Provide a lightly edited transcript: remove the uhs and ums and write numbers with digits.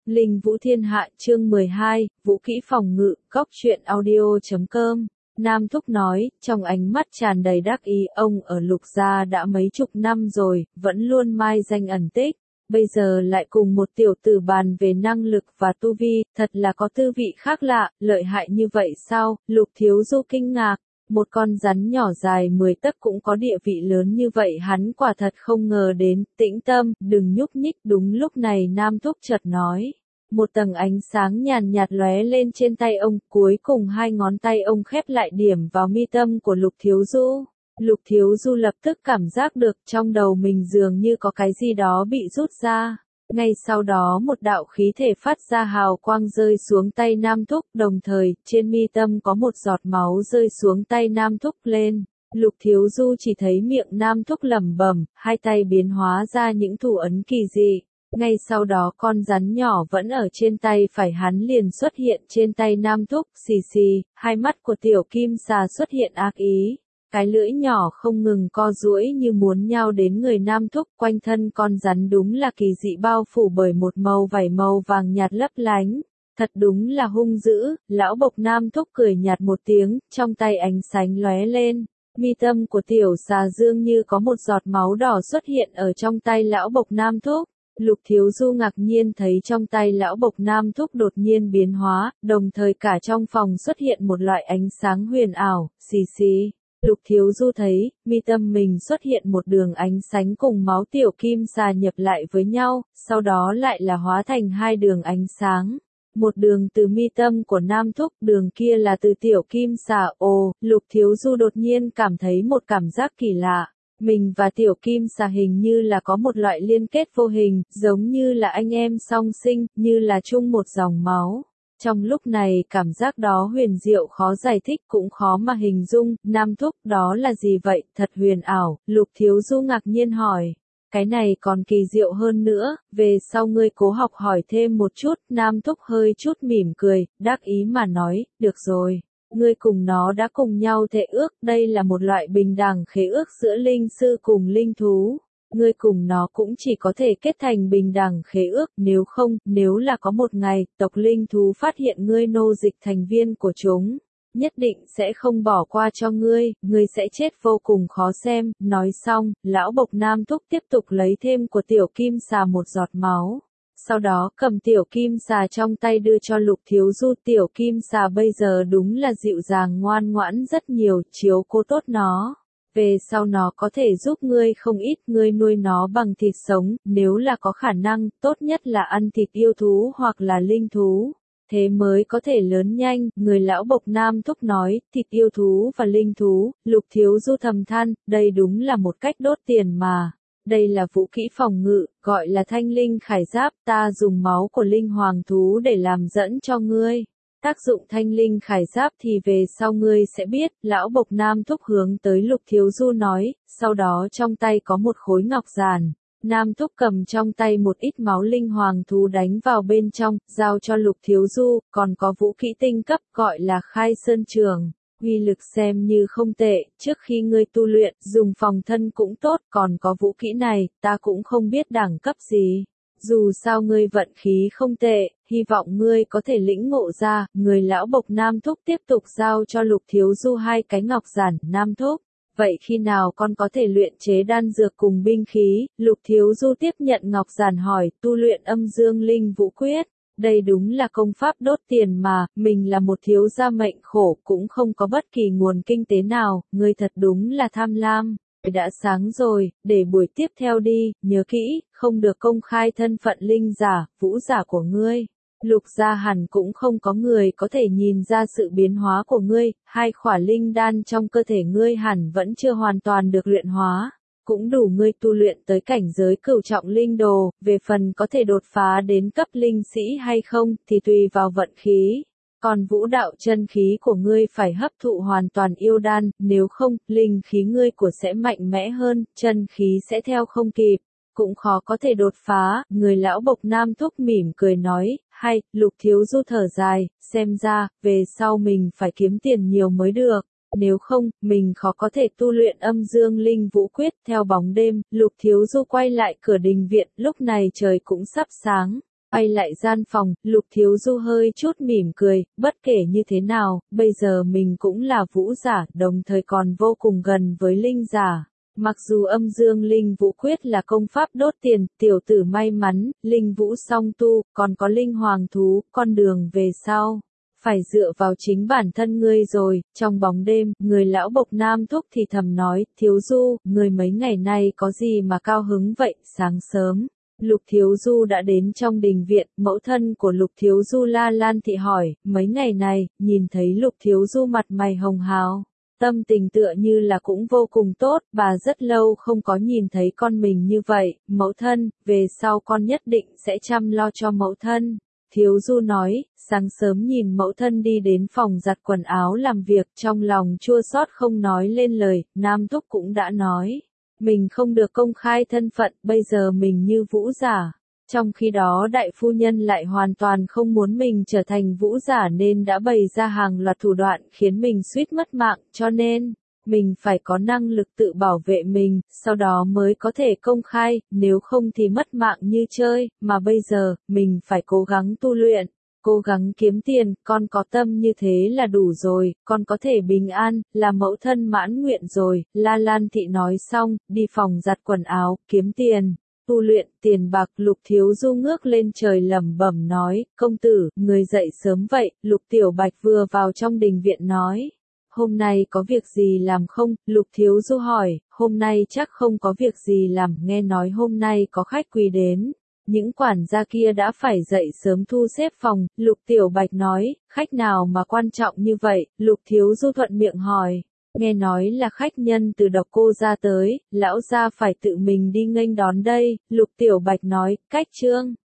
Linh Vũ Thiên Hạ chương 12, Vũ Kỹ phòng ngự, góc truyện audio.com. Nam Thúc nói, trong ánh mắt tràn đầy đắc ý, ông ở Lục gia đã mấy chục năm rồi, vẫn luôn mai danh ẩn tích. Bây giờ lại cùng một tiểu tử bàn về năng lực và tu vi, thật là có tư vị khác lạ, lợi hại như vậy sao? Lục Thiếu Du kinh ngạc. Một con rắn nhỏ dài 10 tấc cũng có địa vị lớn như vậy, hắn quả thật không ngờ đến. Tĩnh tâm, đừng nhúc nhích. Đúng lúc này Nam Thúc chợt nói. Một tầng ánh sáng nhàn nhạt lóe lên trên tay ông, cuối cùng hai ngón tay ông khép lại điểm vào mi tâm của Lục Thiếu Du. Lục Thiếu Du lập tức cảm giác được trong đầu mình dường như có cái gì đó bị rút ra. Ngay sau đó một đạo khí thể phát ra hào quang rơi xuống tay Nam Thúc, đồng thời, trên mi tâm có một giọt máu rơi xuống tay Nam Thúc lên. Lục Thiếu Du chỉ thấy miệng Nam Thúc lẩm bẩm, hai tay biến hóa ra những thủ ấn kỳ dị. Ngay sau đó con rắn nhỏ vẫn ở trên tay phải hắn liền xuất hiện trên tay Nam Thúc, xì xì, hai mắt của tiểu kim xà xuất hiện ác ý. Cái lưỡi nhỏ không ngừng co duỗi như muốn nhao đến người Nam Thúc, quanh thân con rắn đúng là kỳ dị bao phủ bởi một màu vảy màu vàng nhạt lấp lánh. Thật đúng là hung dữ. Lão Bộc Nam Thúc cười nhạt một tiếng, trong tay ánh sáng lóe lên. Mi tâm của tiểu xà dương như có một giọt máu đỏ xuất hiện ở trong tay Lão Bộc Nam Thúc. Lục Thiếu Du ngạc nhiên thấy trong tay Lão Bộc Nam Thúc đột nhiên biến hóa, đồng thời cả trong phòng xuất hiện một loại ánh sáng huyền ảo, xì xì. Lục Thiếu Du thấy, mi tâm mình xuất hiện một đường ánh sáng cùng máu tiểu kim xà nhập lại với nhau, sau đó lại là hóa thành hai đường ánh sáng. Một đường từ mi tâm của Nam Thúc, đường kia là từ tiểu kim xà. Ồ, Lục Thiếu Du đột nhiên cảm thấy một cảm giác kỳ lạ. Mình và tiểu kim xà hình như là có một loại liên kết vô hình, giống như là anh em song sinh, như là chung một dòng máu. Trong lúc này cảm giác đó huyền diệu khó giải thích cũng khó mà hình dung. Nam Thúc, đó là gì vậy? Thật huyền ảo. Lục Thiếu Du ngạc nhiên hỏi. Cái này còn kỳ diệu hơn nữa, về sau ngươi cố học hỏi thêm một chút. Nam Thúc hơi chút mỉm cười, đắc ý mà nói, được rồi. Ngươi cùng nó đã cùng nhau thệ ước, đây là một loại bình đẳng khế ước giữa linh sư cùng linh thú. Ngươi cùng nó cũng chỉ có thể kết thành bình đẳng khế ước, nếu không, nếu là có một ngày, tộc linh thú phát hiện ngươi nô dịch thành viên của chúng, nhất định sẽ không bỏ qua cho ngươi sẽ chết vô cùng khó xem. Nói xong, Lão Bộc Nam Thúc tiếp tục lấy thêm của tiểu kim xà một giọt máu. Sau đó cầm tiểu kim xà trong tay đưa cho Lục Thiếu Du. Tiểu kim xà bây giờ đúng là dịu dàng ngoan ngoãn rất nhiều, chiếu cố tốt nó. Về sau nó có thể giúp ngươi không ít, ngươi nuôi nó bằng thịt sống, nếu là có khả năng, tốt nhất là ăn thịt yêu thú hoặc là linh thú. Thế mới có thể lớn nhanh. Người Lão Bộc Nam Thúc nói, thịt yêu thú và linh thú. Lục Thiếu Du thầm than, đây đúng là một cách đốt tiền mà. Đây là vũ kỹ phòng ngự, gọi là thanh linh khải giáp, ta dùng máu của linh hoàng thú để làm dẫn cho ngươi. Tác dụng thanh linh khải giáp thì về sau ngươi sẽ biết. Lão Bộc Nam Thúc hướng tới Lục Thiếu Du nói, sau đó trong tay có một khối ngọc giản. Nam Thúc cầm trong tay một ít máu linh hoàng thú đánh vào bên trong, giao cho Lục Thiếu Du, còn có vũ kỹ tinh cấp gọi là khai sơn trường. Uy lực xem như không tệ, trước khi ngươi tu luyện, dùng phòng thân cũng tốt, còn có vũ kỹ này, ta cũng không biết đẳng cấp gì. Dù sao ngươi vận khí không tệ, hy vọng ngươi có thể lĩnh ngộ ra. Người Lão Bộc Nam Thúc tiếp tục giao cho Lục Thiếu Du hai cái ngọc giản. Nam Thúc, vậy khi nào con có thể luyện chế đan dược cùng binh khí? Lục Thiếu Du tiếp nhận ngọc giản hỏi, tu luyện âm dương linh vũ quyết. Đây đúng là công pháp đốt tiền mà, mình là một thiếu gia mệnh khổ, cũng không có bất kỳ nguồn kinh tế nào, ngươi thật đúng là tham lam. Đã sáng rồi, để buổi tiếp theo đi, nhớ kỹ, không được công khai thân phận linh giả, vũ giả của ngươi. Lục gia hẳn cũng không có người có thể nhìn ra sự biến hóa của ngươi, hai khỏa linh đan trong cơ thể ngươi hẳn vẫn chưa hoàn toàn được luyện hóa. Cũng đủ ngươi tu luyện tới cảnh giới cửu trọng linh đồ, về phần có thể đột phá đến cấp linh sĩ hay không, thì tùy vào vận khí. Còn vũ đạo chân khí của ngươi phải hấp thụ hoàn toàn yêu đan, nếu không, linh khí ngươi của sẽ mạnh mẽ hơn, chân khí sẽ theo không kịp, cũng khó có thể đột phá. Người Lão Bộc Nam Thúc mỉm cười nói, hay. Lục Thiếu Du thở dài, xem ra, về sau mình phải kiếm tiền nhiều mới được. Nếu không, mình khó có thể tu luyện âm dương linh vũ quyết. Theo bóng đêm, Lục Thiếu Du quay lại cửa đình viện, lúc này trời cũng sắp sáng. Quay lại gian phòng, Lục Thiếu Du hơi chút mỉm cười, bất kể như thế nào, bây giờ mình cũng là vũ giả, đồng thời còn vô cùng gần với linh giả. Mặc dù âm dương linh vũ quyết là công pháp đốt tiền, tiểu tử may mắn, linh vũ song tu, còn có linh hoàng thú, con đường về sau. Phải dựa vào chính bản thân ngươi rồi. Trong bóng đêm, người lão bộc Nam Thúc thì thầm nói, Thiếu Du, người mấy ngày nay có gì mà cao hứng vậy? Sáng sớm, Lục Thiếu Du đã đến trong đình viện, mẫu thân của Lục Thiếu Du La Lan Thị hỏi, mấy ngày này, nhìn thấy Lục Thiếu Du mặt mày hồng hào. Tâm tình tựa như là cũng vô cùng tốt, bà rất lâu không có nhìn thấy con mình như vậy, mẫu thân, về sau con nhất định sẽ chăm lo cho mẫu thân. Thiếu Du nói, sáng sớm nhìn mẫu thân đi đến phòng giặt quần áo làm việc, trong lòng chua xót không nói lên lời, Nam Thúc cũng đã nói. Mình không được công khai thân phận, bây giờ mình như vũ giả. Trong khi đó đại phu nhân lại hoàn toàn không muốn mình trở thành vũ giả nên đã bày ra hàng loạt thủ đoạn khiến mình suýt mất mạng, cho nên, mình phải có năng lực tự bảo vệ mình, sau đó mới có thể công khai, nếu không thì mất mạng như chơi, mà bây giờ, mình phải cố gắng tu luyện. Cố gắng kiếm tiền, con có tâm như thế là đủ rồi, con có thể bình an, là mẫu thân mãn nguyện rồi, La Lan Thị nói xong, đi phòng giặt quần áo, kiếm tiền, tu luyện, tiền bạc. Lục Thiếu Du ngước lên trời lẩm bẩm nói, công tử, người dậy sớm vậy, Lục Tiểu Bạch vừa vào trong đình viện nói. Hôm nay có việc gì làm không? Lục Thiếu Du hỏi, hôm nay chắc không có việc gì làm, nghe nói hôm nay có khách quý đến. Những quản gia kia đã phải dậy sớm thu xếp phòng, Lục Tiểu Bạch nói, khách nào mà quan trọng như vậy, Lục Thiếu Du thuận miệng hỏi, nghe nói là khách nhân từ Độc Cô gia tới, lão gia phải tự mình đi nghênh đón đây, Lục Tiểu Bạch nói, cách Trương.